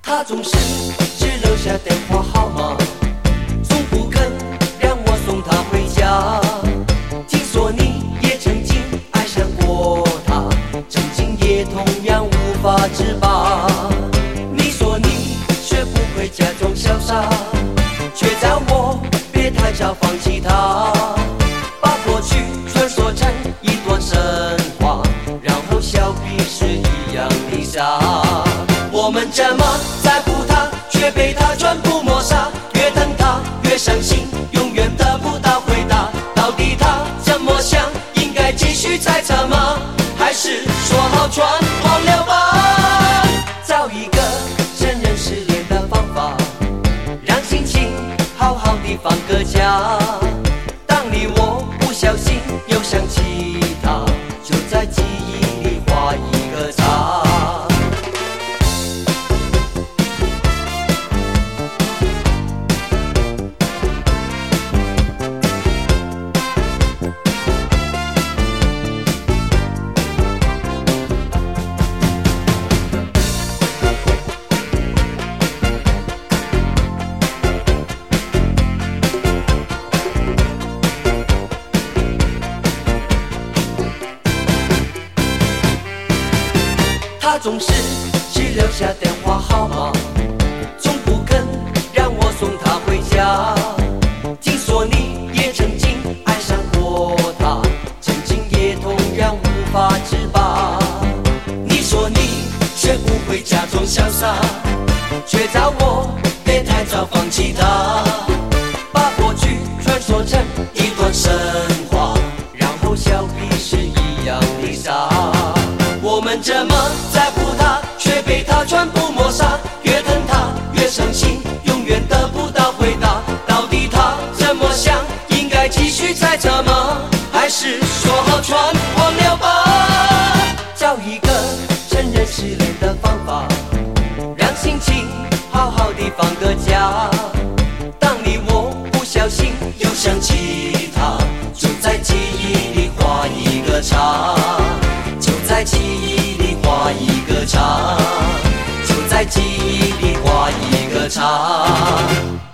他总是只留下电话号码，从不肯让我送他回家。听说你也曾经爱上过他，曾经也同样无法自拔。你说你学不会假装潇洒，却叫我别太早放弃他，把过去传说成一段神话，然后笑彼是一样的傻。我们这么在乎他，却被他全部抹杀，越等他越伤心，永远得不到回答。到底他怎么想？应该继续猜测吗？还是说好全忘了吧？找一个承认失恋的方法，让心情好好地放个假。当你我不小心又想起他，就在记忆里画一个叉。他总是只留下电话号码，从不肯让我送他回家。听说你也曾经爱上过他，曾经也同样无法自拔。你说你学不会假装潇洒，却叫我别太早放弃他，把过去传说成一段神话，然后笑彼是一样的傻。我们这么在乎他，却被他全部抹杀，越等他越伤心，永远得不到回答。到底他怎么想？应该继续猜测吗？还是说好全忘了吧？找一个承认失恋的方法，让心情好好地放个假。当你我不小心又想起他，就在记忆里画一个叉，就在记忆里画一个叉，就在记忆里画一个叉。